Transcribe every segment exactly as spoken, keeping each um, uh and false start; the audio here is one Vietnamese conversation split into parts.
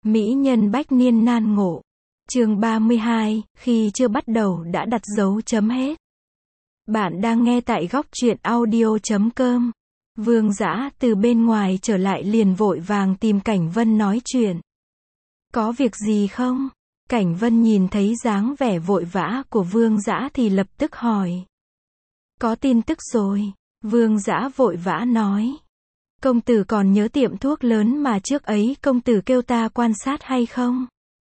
Mỹ nhân bách niên nan ngộ. Chương ba mươi hai, khi chưa bắt đầu đã đặt dấu chấm hết. Bạn đang nghe tại góc truyện audio chấm com. Vương Dã từ bên ngoài trở lại liền vội vàng tìm Cảnh Vân nói chuyện. Có việc gì không? Cảnh Vân nhìn thấy dáng vẻ vội vã của Vương Dã thì lập tức hỏi. Có tin tức rồi. Vương Dã vội vã nói. Công tử còn nhớ tiệm thuốc lớn mà trước ấy công tử kêu ta quan sát hay không?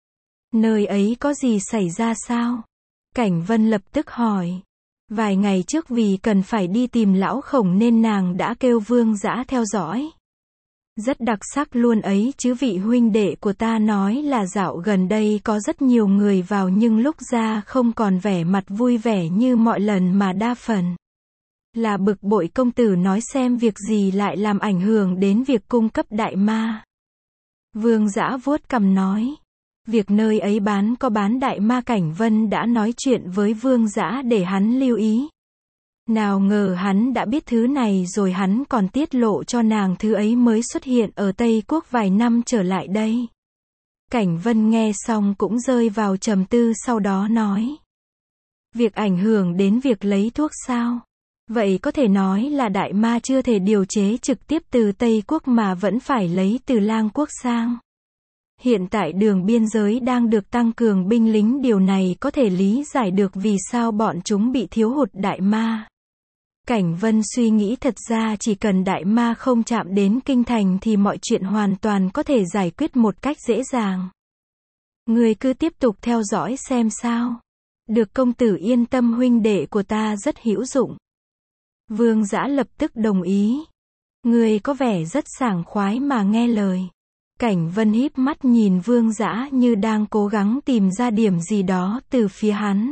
Nơi ấy có gì xảy ra sao? Cảnh Vân lập tức hỏi. Vài ngày trước vì cần phải đi tìm lão Khổng nên nàng đã kêu Vương Dã theo dõi. Rất đặc sắc luôn ấy chứ, vị huynh đệ của ta nói là dạo gần đây có rất nhiều người vào nhưng lúc ra không còn vẻ mặt vui vẻ như mọi lần mà đa phần là bực bội. Công tử nói xem việc gì lại làm ảnh hưởng đến việc cung cấp đại ma. Vương Dã vuốt cằm nói. Việc nơi ấy bán có bán đại ma. Cảnh Vân đã nói chuyện với Vương Dã để hắn lưu ý. Nào ngờ hắn đã biết thứ này rồi, hắn còn tiết lộ cho nàng thứ ấy mới xuất hiện ở Tây Quốc vài năm trở lại đây. Cảnh Vân nghe xong cũng rơi vào trầm tư, sau đó nói. Việc ảnh hưởng đến việc lấy thuốc sao? Vậy có thể nói là đại ma chưa thể điều chế trực tiếp từ Tây Quốc mà vẫn phải lấy từ Lang Quốc sang. Hiện tại đường biên giới đang được tăng cường binh lính, điều này có thể lý giải được vì sao bọn chúng bị thiếu hụt đại ma. Cảnh Vân suy nghĩ, thật ra chỉ cần đại ma không chạm đến kinh thành thì mọi chuyện hoàn toàn có thể giải quyết một cách dễ dàng. Ngươi cứ tiếp tục theo dõi xem sao. Được, công tử yên tâm, huynh đệ của ta rất hữu dụng. Vương Dã lập tức đồng ý. Ngươi có vẻ rất sảng khoái mà nghe lời. Cảnh Vân híp mắt nhìn Vương Dã như đang cố gắng tìm ra điểm gì đó từ phía hắn.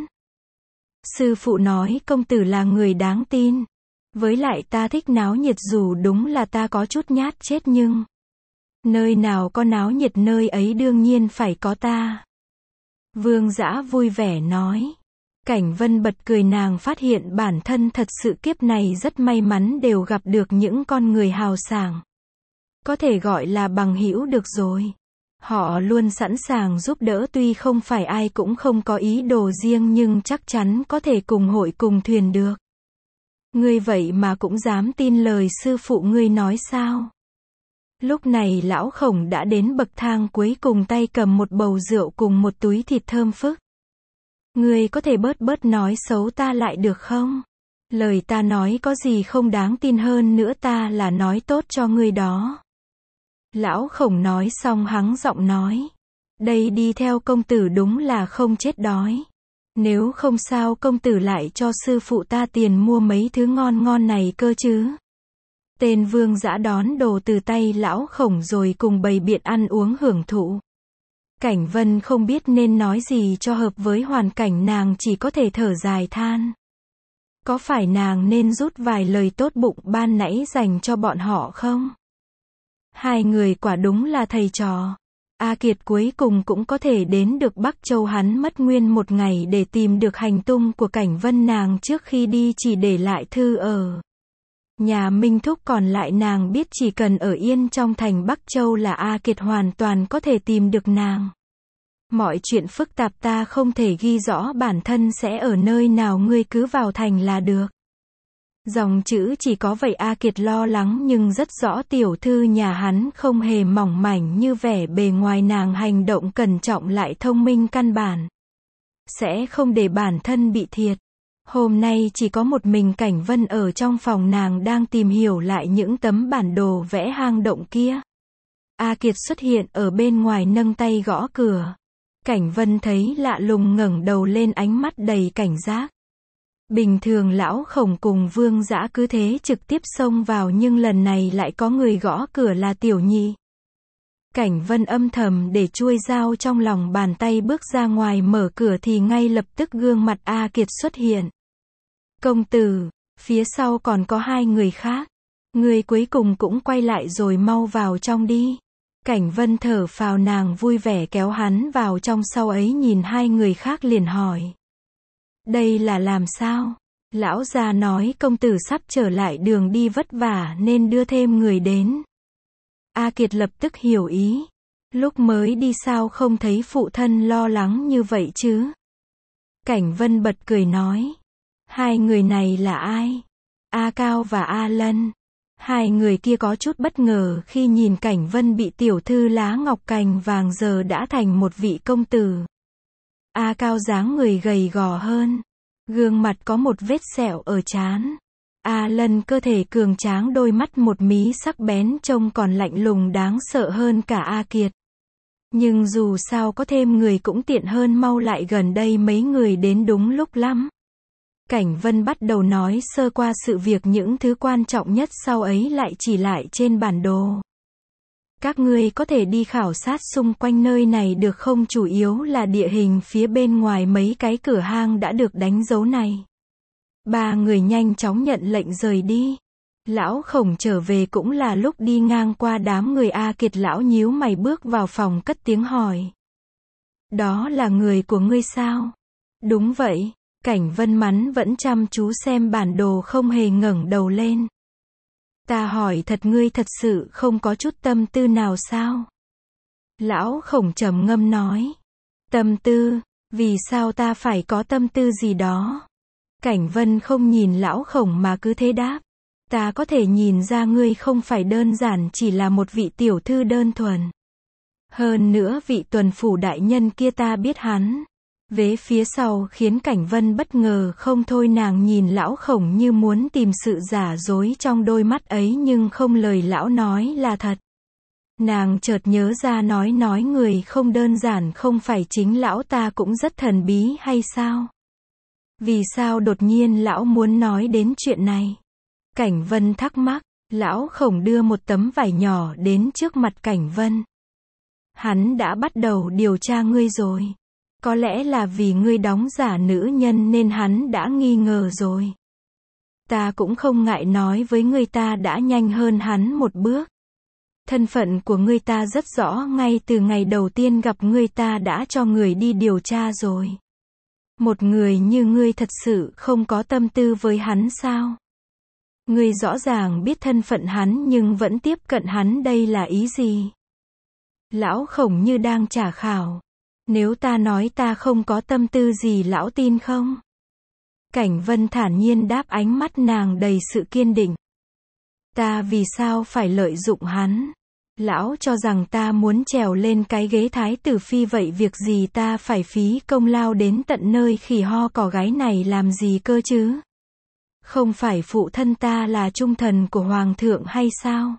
Sư phụ nói công tử là người đáng tin. Với lại ta thích náo nhiệt, dù đúng là ta có chút nhát chết nhưng nơi nào có náo nhiệt nơi ấy đương nhiên phải có ta. Vương Dã vui vẻ nói. Cảnh Vân bật cười, nàng phát hiện bản thân thật sự kiếp này rất may mắn đều gặp được những con người hào sảng. Có thể gọi là bằng hữu được rồi. Họ luôn sẵn sàng giúp đỡ, tuy không phải ai cũng không có ý đồ riêng nhưng chắc chắn có thể cùng hội cùng thuyền được. Ngươi vậy mà cũng dám tin lời sư phụ ngươi nói sao? Lúc này lão Khổng đã đến bậc thang cuối cùng, tay cầm một bầu rượu cùng một túi thịt thơm phức. Ngươi có thể bớt bớt nói xấu ta lại được không? Lời ta nói có gì không đáng tin, hơn nữa ta là nói tốt cho ngươi đó. Lão Khổng nói xong hắng giọng nói. Đây đi theo công tử đúng là không chết đói. Nếu không sao công tử lại cho sư phụ ta tiền mua mấy thứ ngon ngon này cơ chứ. Tên Vương Dã đón đồ từ tay lão Khổng rồi cùng bày biện ăn uống hưởng thụ. Cảnh Vân không biết nên nói gì cho hợp với hoàn cảnh, nàng chỉ có thể thở dài than. Có phải nàng nên rút vài lời tốt bụng ban nãy dành cho bọn họ không? Hai người quả đúng là thầy trò. A Kiệt cuối cùng cũng có thể đến được Bắc Châu, hắn mất nguyên một ngày để tìm được hành tung của Cảnh Vân, nàng trước khi đi chỉ để lại thư ở nhà Minh Thúc, còn lại nàng biết chỉ cần ở yên trong thành Bắc Châu là A Kiệt hoàn toàn có thể tìm được nàng. Mọi chuyện phức tạp ta không thể ghi rõ bản thân sẽ ở nơi nào, ngươi cứ vào thành là được. Dòng chữ chỉ có vậy. A Kiệt lo lắng nhưng rất rõ tiểu thư nhà hắn không hề mỏng mảnh như vẻ bề ngoài, nàng hành động cẩn trọng lại thông minh, căn bản sẽ không để bản thân bị thiệt. Hôm nay chỉ có một mình Cảnh Vân ở trong phòng, nàng đang tìm hiểu lại những tấm bản đồ vẽ hang động kia. A Kiệt xuất hiện ở bên ngoài nâng tay gõ cửa. Cảnh Vân thấy lạ lùng ngẩng đầu lên, ánh mắt đầy cảnh giác. Bình thường lão Khổng cùng Vương Dã cứ thế trực tiếp xông vào nhưng lần này lại có người gõ cửa là Tiểu Nhị. Cảnh Vân âm thầm để chuôi dao trong lòng bàn tay, bước ra ngoài mở cửa thì ngay lập tức gương mặt A Kiệt xuất hiện. Công tử, phía sau còn có hai người khác. Người cuối cùng cũng quay lại rồi, mau vào trong đi. Cảnh Vân thở phào, nàng vui vẻ kéo hắn vào trong, sau ấy nhìn hai người khác liền hỏi. Đây là làm sao? Lão già nói công tử sắp trở lại, đường đi vất vả nên đưa thêm người đến. A Kiệt lập tức hiểu ý. Lúc mới đi sao không thấy phụ thân lo lắng như vậy chứ? Cảnh Vân bật cười nói. Hai người này là ai? A Cao và A Lân. Hai người kia có chút bất ngờ khi nhìn Cảnh Vân bị tiểu thư lá ngọc cành vàng giờ đã thành một vị công tử. A Cao dáng người gầy gò hơn. Gương mặt có một vết sẹo ở trán. A Lân cơ thể cường tráng, đôi mắt một mí sắc bén trông còn lạnh lùng đáng sợ hơn cả A Kiệt. Nhưng dù sao có thêm người cũng tiện hơn, mau lại gần đây, mấy người đến đúng lúc lắm. Cảnh Vân bắt đầu nói sơ qua sự việc, những thứ quan trọng nhất sau ấy lại chỉ lại trên bản đồ. Các ngươi có thể đi khảo sát xung quanh nơi này được không? Chủ yếu là địa hình phía bên ngoài mấy cái cửa hang đã được đánh dấu này. Ba người nhanh chóng nhận lệnh rời đi. Lão Khổng trở về cũng là lúc đi ngang qua đám người A Kiệt, lão nhíu mày bước vào phòng cất tiếng hỏi. Đó là người của ngươi sao? Đúng vậy. Cảnh Vân Mắn vẫn chăm chú xem bản đồ, không hề ngẩng đầu lên. Ta hỏi thật, ngươi thật sự không có chút tâm tư nào sao? Lão Khổng trầm ngâm nói. Tâm tư? Vì sao ta phải có tâm tư gì đó? Cảnh Vân không nhìn Lão Khổng mà cứ thế đáp. Ta có thể nhìn ra ngươi không phải đơn giản chỉ là một vị tiểu thư đơn thuần. Hơn nữa vị tuần phủ đại nhân kia ta biết hắn. Vế phía sau khiến Cảnh Vân bất ngờ không thôi, nàng nhìn Lão Khổng như muốn tìm sự giả dối trong đôi mắt ấy, nhưng không lời lão nói là thật. Nàng chợt nhớ ra nói nói người không đơn giản không phải chính lão ta cũng rất thần bí hay sao? Vì sao đột nhiên lão muốn nói đến chuyện này? Cảnh Vân thắc mắc. Lão Khổng đưa một tấm vải nhỏ đến trước mặt Cảnh Vân. Hắn đã bắt đầu điều tra ngươi rồi. Có lẽ là vì ngươi đóng giả nữ nhân nên hắn đã nghi ngờ rồi. Ta cũng không ngại nói với ngươi, ta đã nhanh hơn hắn một bước. Thân phận của ngươi ta rất rõ, ngay từ ngày đầu tiên gặp ngươi ta đã cho người đi điều tra rồi. Một người như ngươi thật sự không có tâm tư với hắn sao? Ngươi rõ ràng biết thân phận hắn nhưng vẫn tiếp cận hắn, đây là ý gì? Lão Khổng như đang trả khảo. Nếu ta nói ta không có tâm tư gì, lão tin không? Cảnh Vân thản nhiên đáp, ánh mắt nàng đầy sự kiên định. Ta vì sao phải lợi dụng hắn? Lão cho rằng ta muốn trèo lên cái ghế thái tử phi vậy, việc gì ta phải phí công lao đến tận nơi khỉ ho cò gái này làm gì cơ chứ? Không phải phụ thân ta là trung thần của hoàng thượng hay sao?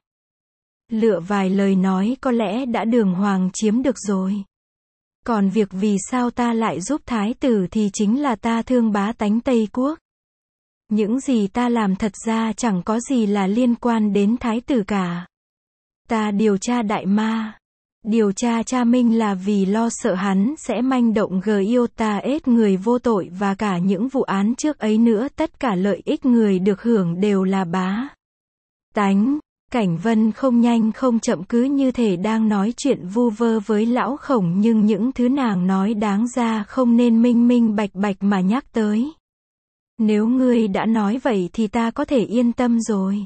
Lựa vài lời nói có lẽ đã đường hoàng chiếm được rồi. Còn việc vì sao ta lại giúp thái tử thì chính là ta thương bá tánh Tây Quốc. Những gì ta làm thật ra chẳng có gì là liên quan đến thái tử cả. Ta điều tra đại ma, điều tra cha Minh là vì lo sợ hắn sẽ manh động gờ yêu ta ết người vô tội, và cả những vụ án trước ấy nữa, tất cả lợi ích người được hưởng đều là bá tánh. Cảnh Vân không nhanh không chậm cứ như thể đang nói chuyện vu vơ với Lão Khổng, nhưng những thứ nàng nói đáng ra không nên minh minh bạch bạch mà nhắc tới. Nếu ngươi đã nói vậy thì ta có thể yên tâm rồi.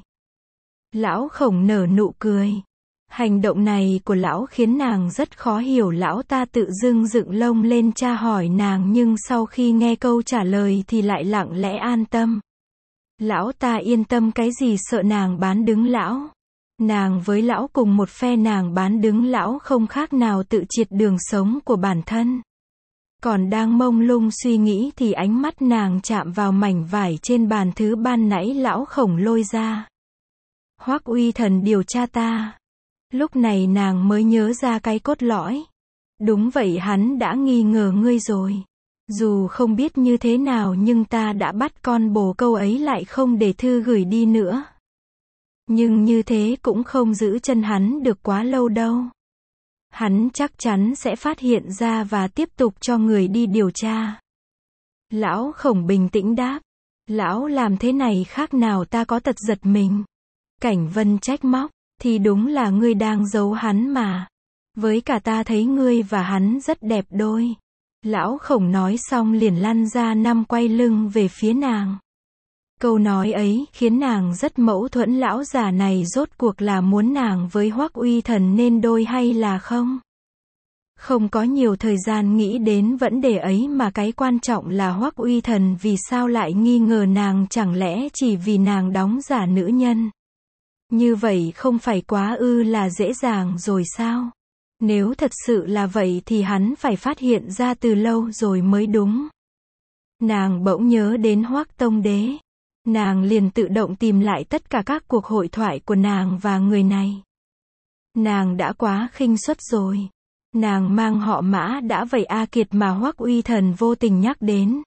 Lão Khổng nở nụ cười. Hành động này của lão khiến nàng rất khó hiểu, lão ta tự dưng dựng lông lên tra hỏi nàng, nhưng sau khi nghe câu trả lời thì lại lặng lẽ an tâm. Lão ta yên tâm cái gì, sợ nàng bán đứng lão. Nàng với lão cùng một phe, nàng bán đứng lão không khác nào tự triệt đường sống của bản thân. Còn đang mông lung suy nghĩ thì ánh mắt nàng chạm vào mảnh vải trên bàn thứ ban nãy Lão Khổng lôi ra. Hoắc Uy Thần điều tra ta. Lúc này nàng mới nhớ ra cái cốt lõi. Đúng vậy, hắn đã nghi ngờ ngươi rồi. Dù không biết như thế nào nhưng ta đã bắt con bồ câu ấy lại không để thư gửi đi nữa. Nhưng như thế cũng không giữ chân hắn được quá lâu đâu. Hắn chắc chắn sẽ phát hiện ra và tiếp tục cho người đi điều tra. Lão Khổng bình tĩnh đáp. Lão làm thế này khác nào ta có tật giật mình. Cảnh Vân trách móc. Thì đúng là ngươi đang giấu hắn mà. Với cả ta thấy ngươi và hắn rất đẹp đôi. Lão Khổng nói xong liền lăn ra năm quay lưng về phía nàng. Câu nói ấy khiến nàng rất mâu thuẫn, lão già này rốt cuộc là muốn nàng với Hoắc Uy Thần nên đôi hay là không? Không có nhiều thời gian nghĩ đến vấn đề ấy mà cái quan trọng là Hoắc Uy Thần vì sao lại nghi ngờ nàng, chẳng lẽ chỉ vì nàng đóng giả nữ nhân. Như vậy không phải quá ư là dễ dàng rồi sao? Nếu thật sự là vậy thì hắn phải phát hiện ra từ lâu rồi mới đúng. Nàng bỗng nhớ đến Hoắc Tông Đế. Nàng liền tự động tìm lại tất cả các cuộc hội thoại của nàng và người này. Nàng đã quá khinh suất rồi. Nàng mang họ Mã đã vậy A Kiệt mà Hoắc Uy Thần vô tình nhắc đến.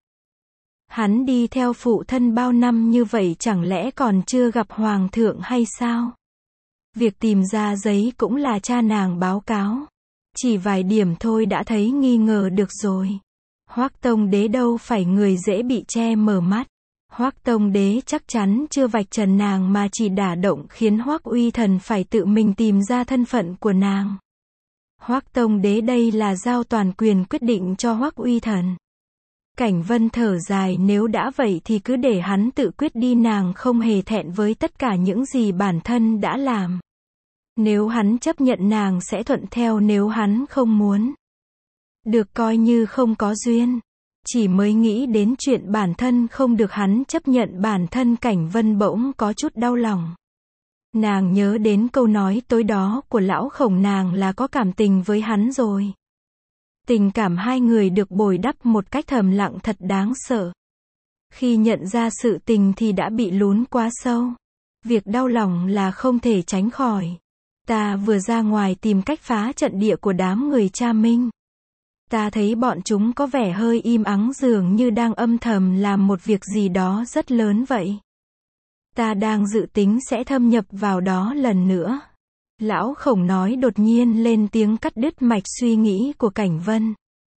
Hắn đi theo phụ thân bao năm như vậy chẳng lẽ còn chưa gặp hoàng thượng hay sao? Việc tìm ra giấy cũng là cha nàng báo cáo. Chỉ vài điểm thôi đã thấy nghi ngờ được rồi. Hoắc Tông Đế đâu phải người dễ bị che mờ mắt. Hoắc Tông Đế chắc chắn chưa vạch trần nàng mà chỉ đả động khiến Hoắc Uy Thần phải tự mình tìm ra thân phận của nàng. Hoắc Tông Đế đây là giao toàn quyền quyết định cho Hoắc Uy Thần. Cảnh Vân thở dài, nếu đã vậy thì cứ để hắn tự quyết đi, nàng không hề thẹn với tất cả những gì bản thân đã làm. Nếu hắn chấp nhận nàng sẽ thuận theo, nếu hắn không muốn, được coi như không có duyên. Chỉ mới nghĩ đến chuyện bản thân không được hắn chấp nhận bản thân, Cảnh Vân bỗng có chút đau lòng. Nàng nhớ đến câu nói tối đó của lão Khổng, nàng là có cảm tình với hắn rồi. Tình cảm hai người được bồi đắp một cách thầm lặng thật đáng sợ. Khi nhận ra sự tình thì đã bị lún quá sâu. Việc đau lòng là không thể tránh khỏi. Ta vừa ra ngoài tìm cách phá trận địa của đám người Cha Minh. Ta thấy bọn chúng có vẻ hơi im ắng, dường như đang âm thầm làm một việc gì đó rất lớn vậy. Ta đang dự tính sẽ thâm nhập vào đó lần nữa. Lão Khổng nói, đột nhiên lên tiếng cắt đứt mạch suy nghĩ của Cảnh Vân.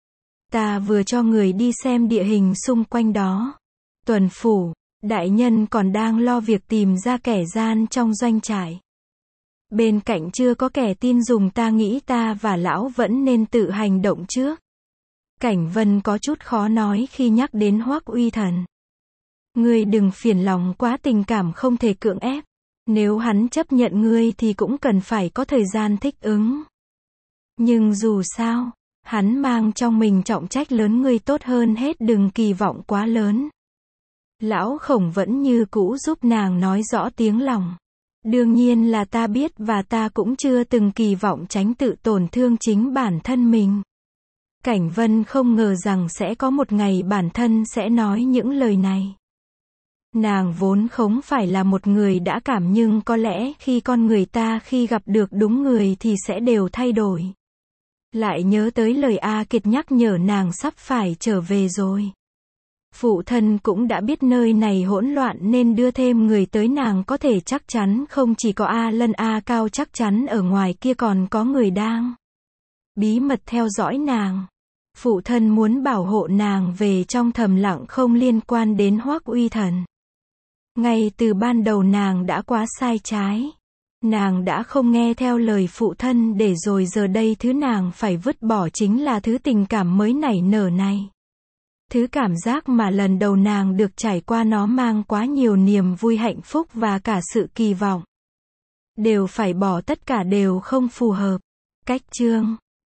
Ta vừa cho người đi xem địa hình xung quanh đó. Tuần phủ, đại nhân còn đang lo việc tìm ra kẻ gian trong doanh trại. Bên cạnh chưa có kẻ tin dùng, ta nghĩ ta và lão vẫn nên tự hành động trước. Cảnh Vân có chút khó nói khi nhắc đến Hoắc Uy Thần. Ngươi đừng phiền lòng quá, tình cảm không thể cưỡng ép. Nếu hắn chấp nhận ngươi thì cũng cần phải có thời gian thích ứng. Nhưng dù sao, hắn mang trong mình trọng trách lớn, ngươi tốt hơn hết đừng kỳ vọng quá lớn. Lão Khổng vẫn như cũ giúp nàng nói rõ tiếng lòng. Đương nhiên là ta biết, và ta cũng chưa từng kỳ vọng tránh tự tổn thương chính bản thân mình. Cảnh Vân không ngờ rằng sẽ có một ngày bản thân sẽ nói những lời này. Nàng vốn không phải là một người đã cảm, nhưng có lẽ khi con người ta khi gặp được đúng người thì sẽ đều thay đổi. Lại nhớ tới lời A Kiệt nhắc nhở nàng sắp phải trở về rồi. Phụ thân cũng đã biết nơi này hỗn loạn nên đưa thêm người tới, nàng có thể chắc chắn không chỉ có A Lân, A Cao, chắc chắn ở ngoài kia còn có người đang bí mật theo dõi nàng. Phụ thân muốn bảo hộ nàng về trong thầm lặng, không liên quan đến Hoắc Uy Thần. Ngay từ ban đầu nàng đã quá sai trái. Nàng đã không nghe theo lời phụ thân, để rồi giờ đây thứ nàng phải vứt bỏ chính là thứ tình cảm mới nảy nở này. Thứ cảm giác mà lần đầu nàng được trải qua, nó mang quá nhiều niềm vui, hạnh phúc và cả sự kỳ vọng. Đều phải bỏ tất cả đều không phù hợp. Cách chương